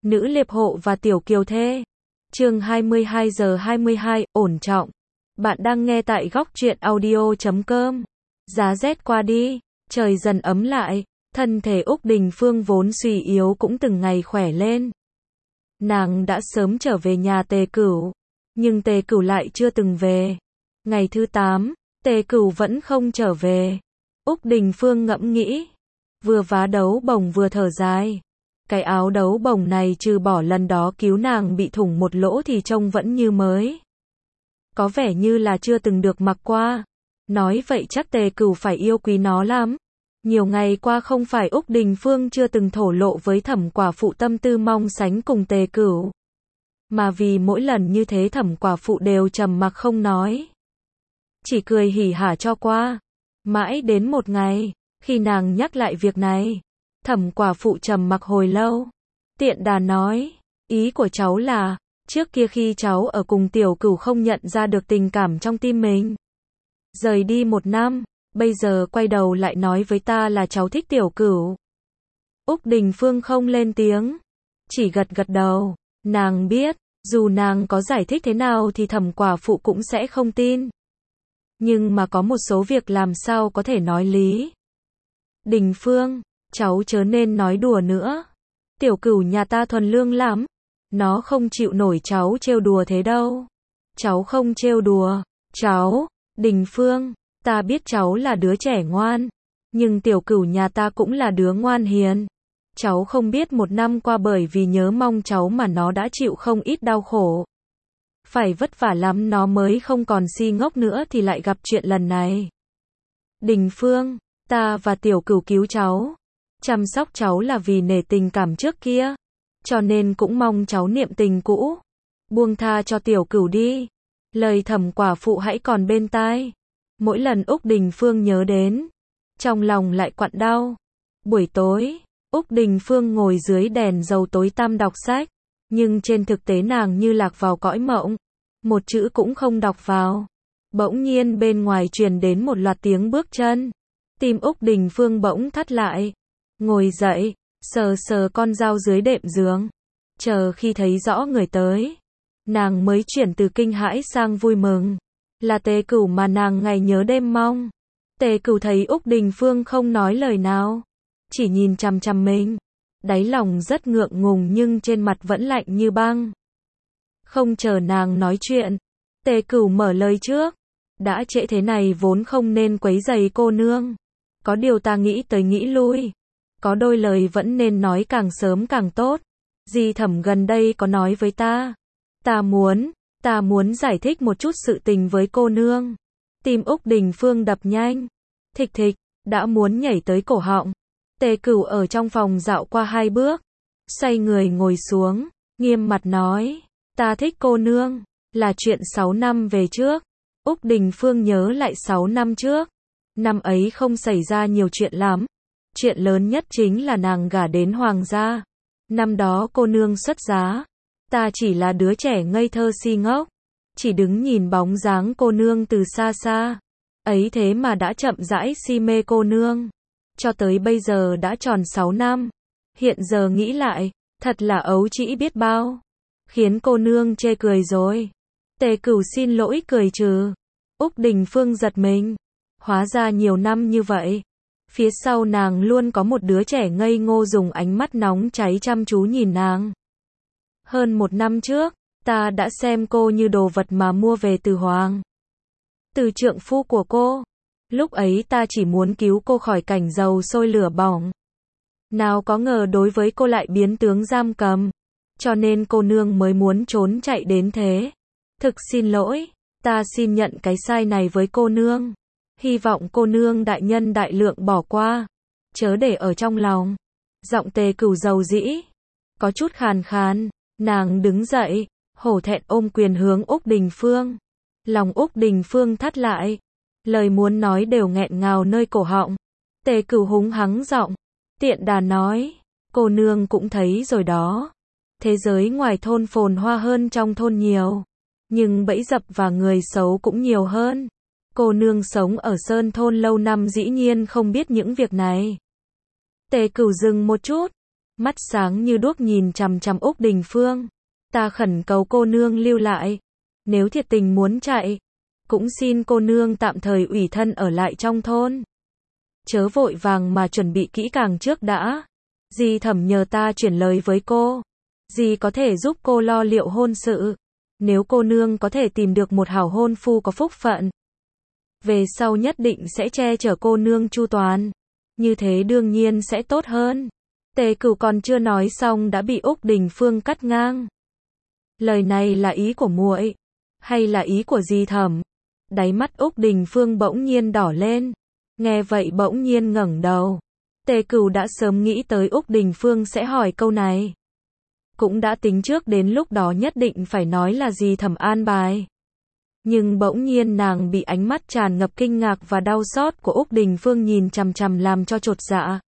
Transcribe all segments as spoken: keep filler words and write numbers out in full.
Nữ liệp hộ và tiểu kiều thê. Chương hai mươi hai giờ hai mươi hai, ổn trọng. Bạn đang nghe tại góc truyện audio chấm com. Giá rét qua đi, trời dần ấm lại, thân thể Úc Đình Phương vốn suy yếu cũng từng ngày khỏe lên. Nàng đã sớm trở về nhà Tề Cửu, nhưng Tề Cửu lại chưa từng về. Ngày thứ tám, Tề Cửu vẫn không trở về. Úc Đình Phương ngẫm nghĩ, vừa vá đấu bồng vừa thở dài. Cái áo đấu bồng này trừ bỏ lần đó cứu nàng bị thủng một lỗ thì trông vẫn như mới. Có vẻ như là chưa từng được mặc qua. Nói vậy chắc Tề Cửu phải yêu quý nó lắm. Nhiều ngày qua không phải Úc Đình Phương chưa từng thổ lộ với Thẩm Quả Phụ tâm tư mong sánh cùng Tề Cửu. Mà vì mỗi lần như thế Thẩm Quả Phụ đều trầm mặc không nói. Chỉ cười hỉ hả cho qua. Mãi đến một ngày, khi nàng nhắc lại việc này, Thẩm Quả Phụ trầm mặc hồi lâu. Tiện đà nói, ý của cháu là, trước kia khi cháu ở cùng Tiểu Cửu không nhận ra được tình cảm trong tim mình. Rời đi một năm, bây giờ quay đầu lại nói với ta là cháu thích Tiểu Cửu. Úc Đình Phương không lên tiếng, chỉ gật gật đầu. Nàng biết, dù nàng có giải thích thế nào thì Thẩm Quả Phụ cũng sẽ không tin. Nhưng mà có một số việc làm sao có thể nói lý. Đình Phương, cháu chớ nên nói đùa nữa. Tiểu Cửu nhà ta thuần lương lắm. Nó không chịu nổi cháu trêu đùa thế đâu. Cháu không trêu đùa. Cháu, Đình Phương, ta biết cháu là đứa trẻ ngoan. Nhưng Tiểu Cửu nhà ta cũng là đứa ngoan hiền. Cháu không biết một năm qua bởi vì nhớ mong cháu mà nó đã chịu không ít đau khổ. Phải vất vả lắm nó mới không còn si ngốc nữa thì lại gặp chuyện lần này. Đình Phương, ta và Tiểu Cửu cứu cháu. Chăm sóc cháu là vì nể tình cảm trước kia. Cho nên cũng mong cháu niệm tình cũ. Buông tha cho Tiểu Cửu đi. Lời Thẩm Quả Phụ hãy còn bên tai. Mỗi lần Úc Đình Phương nhớ đến, trong lòng lại quặn đau. Buổi tối, Úc Đình Phương ngồi dưới đèn dầu tối tăm đọc sách. Nhưng trên thực tế nàng như lạc vào cõi mộng. Một chữ cũng không đọc vào. Bỗng nhiên bên ngoài truyền đến một loạt tiếng bước chân. Tim Úc Đình Phương bỗng thắt lại. Ngồi dậy, sờ sờ con dao dưới đệm giường. Chờ khi thấy rõ người tới, nàng mới chuyển từ kinh hãi sang vui mừng. Là Tề Cửu mà nàng ngày nhớ đêm mong. Tề Cửu thấy Úc Đình Phương không nói lời nào, chỉ nhìn chằm chằm mình. Đáy lòng rất ngượng ngùng nhưng trên mặt vẫn lạnh như băng. Không chờ nàng nói chuyện, Tề Cửu mở lời trước. Đã trễ thế này vốn không nên quấy rầy cô nương. Có điều ta nghĩ tới nghĩ lui. Có đôi lời vẫn nên nói càng sớm càng tốt. Dì Thẩm gần đây có nói với ta. Ta muốn, ta muốn giải thích một chút sự tình với cô nương. Tim Úc Đình Phương đập nhanh. Thịch thịch, đã muốn nhảy tới cổ họng. Tề Cửu ở trong phòng dạo qua hai bước. Xoay người ngồi xuống, nghiêm mặt nói. Ta thích cô nương, là chuyện sáu năm về trước. Úc Đình Phương nhớ lại sáu năm trước. Năm ấy không xảy ra nhiều chuyện lắm. Chuyện lớn nhất chính là nàng gả đến Hoàng gia. Năm đó cô nương xuất giá. Ta chỉ là đứa trẻ ngây thơ si ngốc. Chỉ đứng nhìn bóng dáng cô nương từ xa xa. Ấy thế mà đã chậm rãi si mê cô nương. Cho tới bây giờ đã tròn sáu năm. Hiện giờ nghĩ lại, thật là ấu trĩ biết bao. Khiến cô nương chê cười rồi. Tề Cửu xin lỗi cười trừ. Úc Đình Phương giật mình. Hóa ra nhiều năm như vậy. Phía sau nàng luôn có một đứa trẻ ngây ngô dùng ánh mắt nóng cháy chăm chú nhìn nàng. Hơn một năm trước, ta đã xem cô như đồ vật mà mua về từ Hoàng. Từ trượng phu của cô. Lúc ấy ta chỉ muốn cứu cô khỏi cảnh dầu sôi lửa bỏng. Nào có ngờ đối với cô lại biến tướng giam cầm. Cho nên cô nương mới muốn trốn chạy đến thế. Thực xin lỗi, ta xin nhận cái sai này với cô nương. Hy vọng cô nương đại nhân đại lượng bỏ qua. Chớ để ở trong lòng. Giọng Tề Cửu dầu dĩ. Có chút khàn khàn. Nàng đứng dậy. Hổ thẹn ôm quyền hướng Úc Đình Phương. Lòng Úc Đình Phương thắt lại. Lời muốn nói đều nghẹn ngào nơi cổ họng. Tề Cửu húng hắng giọng. Tiện đà nói. Cô nương cũng thấy rồi đó. Thế giới ngoài thôn phồn hoa hơn trong thôn nhiều. Nhưng bẫy dập và người xấu cũng nhiều hơn. Cô nương sống ở sơn thôn lâu năm dĩ nhiên không biết những việc này. Tề Cửu dừng một chút. mắt sáng như đuốc nhìn chằm chằm Úc Đình Phương. Ta khẩn cầu cô nương lưu lại. Nếu thiệt tình muốn chạy, cũng xin cô nương tạm thời ủy thân ở lại trong thôn. Chớ vội vàng mà chuẩn bị kỹ càng trước đã. Dì Thẩm nhờ ta chuyển lời với cô. Dì có thể giúp cô lo liệu hôn sự. Nếu cô nương có thể tìm được một hảo hôn phu có phúc phận, về sau nhất định sẽ che chở cô nương chu toàn. Như thế đương nhiên sẽ tốt hơn. Tề Cửu còn chưa nói xong đã bị Úc Đình Phương cắt ngang. Lời này là ý của muội, hay là ý của dì Thẩm? Đáy mắt Úc Đình Phương bỗng nhiên đỏ lên. Nghe vậy bỗng nhiên ngẩng đầu. Tề Cửu đã sớm nghĩ tới Úc Đình Phương sẽ hỏi câu này. Cũng đã tính trước đến lúc đó nhất định phải nói là dì Thẩm an bài. Nhưng bỗng nhiên nàng bị ánh mắt tràn ngập kinh ngạc và đau xót của Úc Đình Phương nhìn chằm chằm làm cho chột dạ.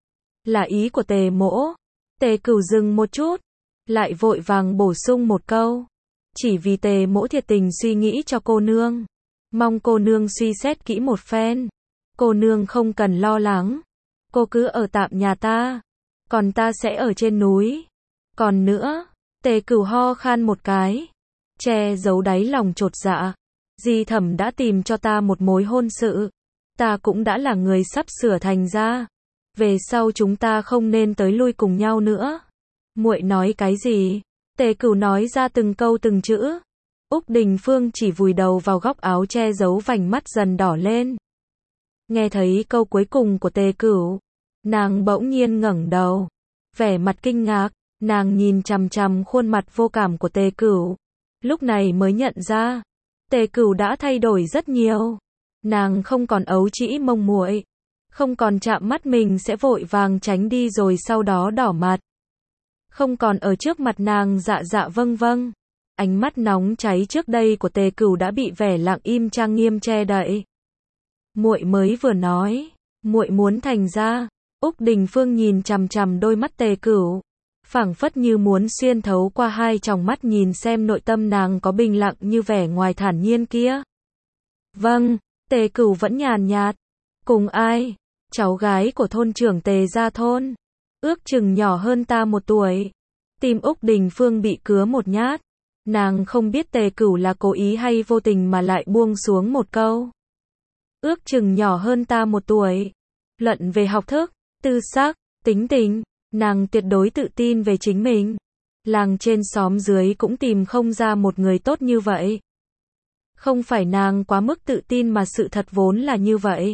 Là ý của Tề mỗ. Tề Cửu dừng một chút, lại vội vàng bổ sung một câu. Chỉ vì Tề mỗ thiệt tình suy nghĩ cho cô nương. Mong cô nương suy xét kỹ một phen. Cô nương không cần lo lắng. Cô cứ ở tạm nhà ta. Còn ta sẽ ở trên núi. Còn nữa, Tề Cửu ho khan một cái, che giấu đáy lòng chột dạ. Dì Thẩm đã tìm cho ta một mối hôn sự. Ta cũng đã là người sắp sửa thành ra. Về sau chúng ta không nên tới lui cùng nhau nữa. Muội nói cái gì? Tề Cửu nói ra từng câu từng chữ. Úc Đình Phương chỉ vùi đầu vào góc áo che giấu vành mắt dần đỏ lên. Nghe thấy câu cuối cùng của Tề Cửu, nàng bỗng nhiên ngẩng đầu, vẻ mặt kinh ngạc. Nàng nhìn chằm chằm khuôn mặt vô cảm của Tề Cửu, lúc này mới nhận ra, Tề Cửu đã thay đổi rất nhiều. Nàng không còn ấu trĩ mông muội, không còn chạm mắt mình sẽ vội vàng tránh đi rồi sau đó đỏ mặt. Không còn ở trước mặt nàng dạ dạ vâng vâng. Ánh mắt nóng cháy trước đây của Tề Cửu đã bị vẻ lặng im trang nghiêm che đậy. Muội mới vừa nói, muội muốn thành ra. Úc Đình Phương nhìn chằm chằm đôi mắt Tề Cửu, phảng phất như muốn xuyên thấu qua hai tròng mắt nhìn xem nội tâm nàng có bình lặng như vẻ ngoài thản nhiên kia. Vâng, Tề Cửu vẫn nhàn nhạt. Cùng ai? Cháu gái của thôn trưởng Tề gia thôn. Ước chừng nhỏ hơn ta một tuổi. Tim Úc Đình Phương bị cứa một nhát. Nàng không biết Tề Cửu là cố ý hay vô tình mà lại buông xuống một câu. Ước chừng nhỏ hơn ta một tuổi. Luận về học thức, tư sắc, tính tình, nàng tuyệt đối tự tin về chính mình. Làng trên xóm dưới cũng tìm không ra một người tốt như vậy. Không phải nàng quá mức tự tin mà sự thật vốn là như vậy.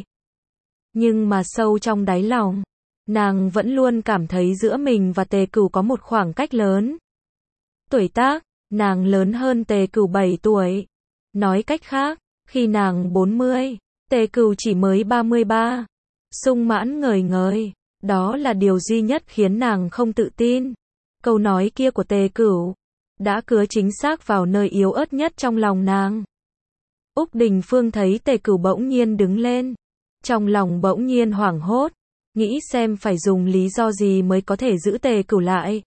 Nhưng mà sâu trong đáy lòng, nàng vẫn luôn cảm thấy giữa mình và Tề Cửu có một khoảng cách lớn. Tuổi tác, nàng lớn hơn Tề Cửu bảy tuổi. Nói cách khác, khi nàng bốn mươi, Tề Cửu chỉ mới ba mươi ba. Sung mãn ngời ngời, đó là điều duy nhất khiến nàng không tự tin. Câu nói kia của Tề Cửu đã cứa chính xác vào nơi yếu ớt nhất trong lòng nàng. Úc Đình Phương thấy Tề Cửu bỗng nhiên đứng lên, trong lòng bỗng nhiên hoảng hốt, nghĩ xem phải dùng lý do gì mới có thể giữ Tề Cửu lại.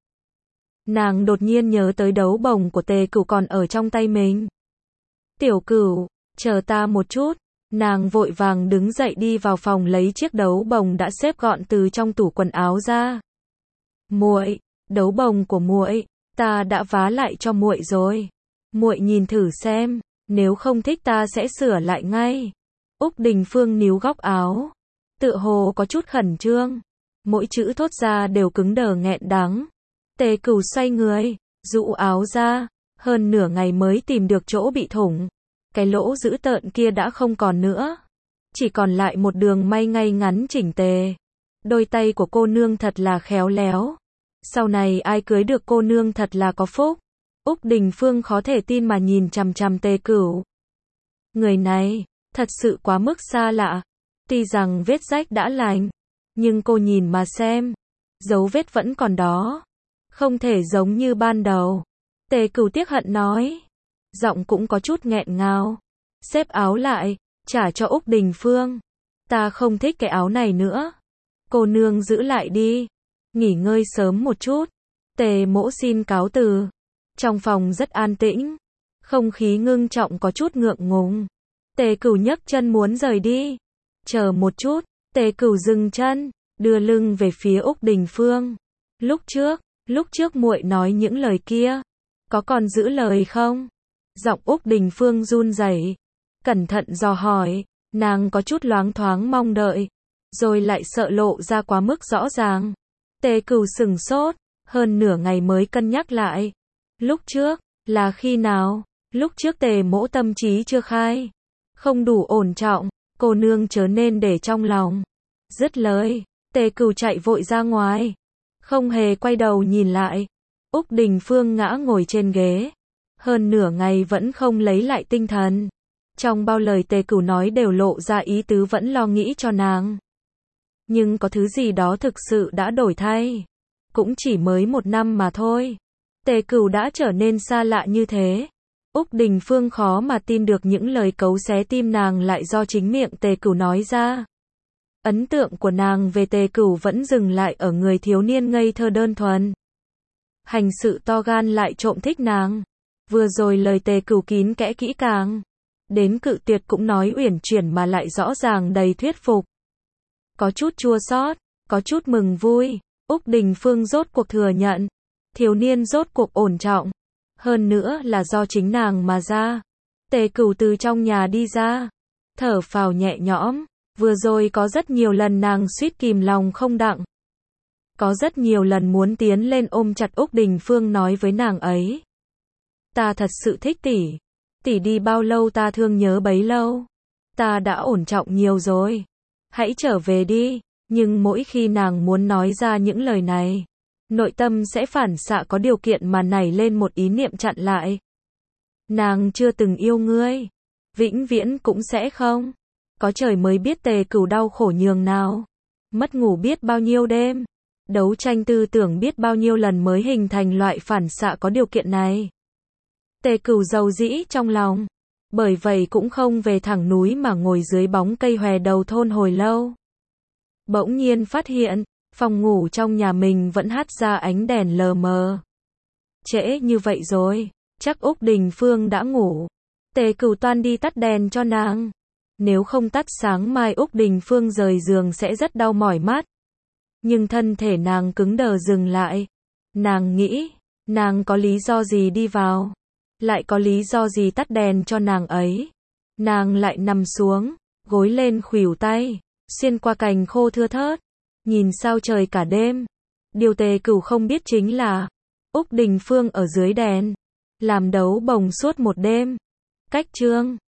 Nàng đột nhiên nhớ tới đấu bồng của Tề Cửu còn ở trong tay mình. Tiểu Cửu, chờ ta một chút. Nàng vội vàng đứng dậy đi vào phòng lấy chiếc đấu bồng đã xếp gọn từ trong tủ quần áo ra. Muội, đấu bồng của muội, ta đã vá lại cho muội rồi. Muội nhìn thử xem, nếu không thích ta sẽ sửa lại ngay. Úc Đình Phương níu góc áo, tựa hồ có chút khẩn trương, mỗi chữ thốt ra đều cứng đờ nghẹn đắng. Tề Cửu xoay người, rũ áo ra, hơn nửa ngày mới tìm được chỗ bị thủng. Cái lỗ dữ tợn kia đã không còn nữa, chỉ còn lại một đường may ngay ngắn chỉnh tề. Đôi tay của cô nương thật là khéo léo. Sau này ai cưới được cô nương thật là có phúc. Úc Đình Phương khó thể tin mà nhìn chằm chằm Tề Cửu. Người này, thật sự quá mức xa lạ. Tuy rằng vết rách đã lành, nhưng cô nhìn mà xem, dấu vết vẫn còn đó. Không thể giống như ban đầu. Tề Cửu tiếc hận nói. Giọng cũng có chút nghẹn ngào. Xếp áo lại, trả cho Úc Đình Phương. Ta không thích cái áo này nữa. Cô nương giữ lại đi. Nghỉ ngơi sớm một chút. Tề mỗ xin cáo từ. Trong phòng rất an tĩnh. Không khí ngưng trọng có chút ngượng ngùng. Tề Cửu nhấc chân muốn rời đi. Chờ một chút. Tề Cửu dừng chân, đưa lưng về phía Úc Đình Phương. Lúc trước, lúc trước muội nói những lời kia, có còn giữ lời không? Giọng Úc Đình Phương run rẩy, cẩn thận dò hỏi, nàng có chút loáng thoáng mong đợi, rồi lại sợ lộ ra quá mức rõ ràng. Tề Cửu sừng sốt, hơn nửa ngày mới cân nhắc lại. Lúc trước, là khi nào? Lúc trước Tề Mỗ tâm trí chưa khai, không đủ ổn trọng, cô nương chớ nên để trong lòng. Dứt lời, Tề Cửu chạy vội ra ngoài, không hề quay đầu nhìn lại. Úc Đình Phương ngã ngồi trên ghế, hơn nửa ngày vẫn không lấy lại tinh thần. Trong bao lời Tề Cửu nói đều lộ ra ý tứ vẫn lo nghĩ cho nàng. Nhưng có thứ gì đó thực sự đã đổi thay. Cũng chỉ mới một năm mà thôi. Tề Cửu đã trở nên xa lạ như thế. Úc Đình Phương khó mà tin được những lời cấu xé tim nàng lại do chính miệng Tề Cửu nói ra. Ấn tượng của nàng về Tề Cửu vẫn dừng lại ở người thiếu niên ngây thơ đơn thuần. Hành sự to gan lại trộm thích nàng. Vừa rồi lời Tề Cửu kín kẽ kỹ càng. Đến cự tuyệt cũng nói uyển chuyển mà lại rõ ràng đầy thuyết phục. Có chút chua xót, có chút mừng vui. Úc Đình Phương rốt cuộc thừa nhận. Thiếu niên rốt cuộc ổn trọng. Hơn nữa là do chính nàng mà ra. Tề Cửu từ trong nhà đi ra, thở phào nhẹ nhõm. Vừa rồi có rất nhiều lần nàng suýt kìm lòng không đặng. Có rất nhiều lần muốn tiến lên ôm chặt Úc Đình Phương nói với nàng ấy. Ta thật sự thích tỷ. Tỷ đi bao lâu ta thương nhớ bấy lâu. Ta đã ổn trọng nhiều rồi. Hãy trở về đi. Nhưng mỗi khi nàng muốn nói ra những lời này, nội tâm sẽ phản xạ có điều kiện mà nảy lên một ý niệm chặn lại. Nàng chưa từng yêu ngươi. Vĩnh viễn cũng sẽ không. Có trời mới biết Tề Cửu đau khổ nhường nào. Mất ngủ biết bao nhiêu đêm. Đấu tranh tư tưởng biết bao nhiêu lần mới hình thành loại phản xạ có điều kiện này. Tề Cửu dầu dĩ trong lòng. Bởi vậy cũng không về thẳng núi mà ngồi dưới bóng cây hòe đầu thôn hồi lâu. Bỗng nhiên phát hiện, phòng ngủ trong nhà mình vẫn hắt ra ánh đèn lờ mờ. Trễ như vậy rồi, chắc Úc Đình Phương đã ngủ. Tề Cửu toan đi tắt đèn cho nàng. Nếu không tắt sáng mai Úc Đình Phương rời giường sẽ rất đau mỏi mắt. Nhưng thân thể nàng cứng đờ dừng lại. Nàng nghĩ, nàng có lý do gì đi vào? Lại có lý do gì tắt đèn cho nàng ấy? Nàng lại nằm xuống, gối lên khuỷu tay, xuyên qua cành khô thưa thớt, nhìn sao trời cả đêm. Điều Tề Cửu không biết chính là, Úc Đình Phương ở dưới đèn, làm đấu bồng suốt một đêm. Cách chương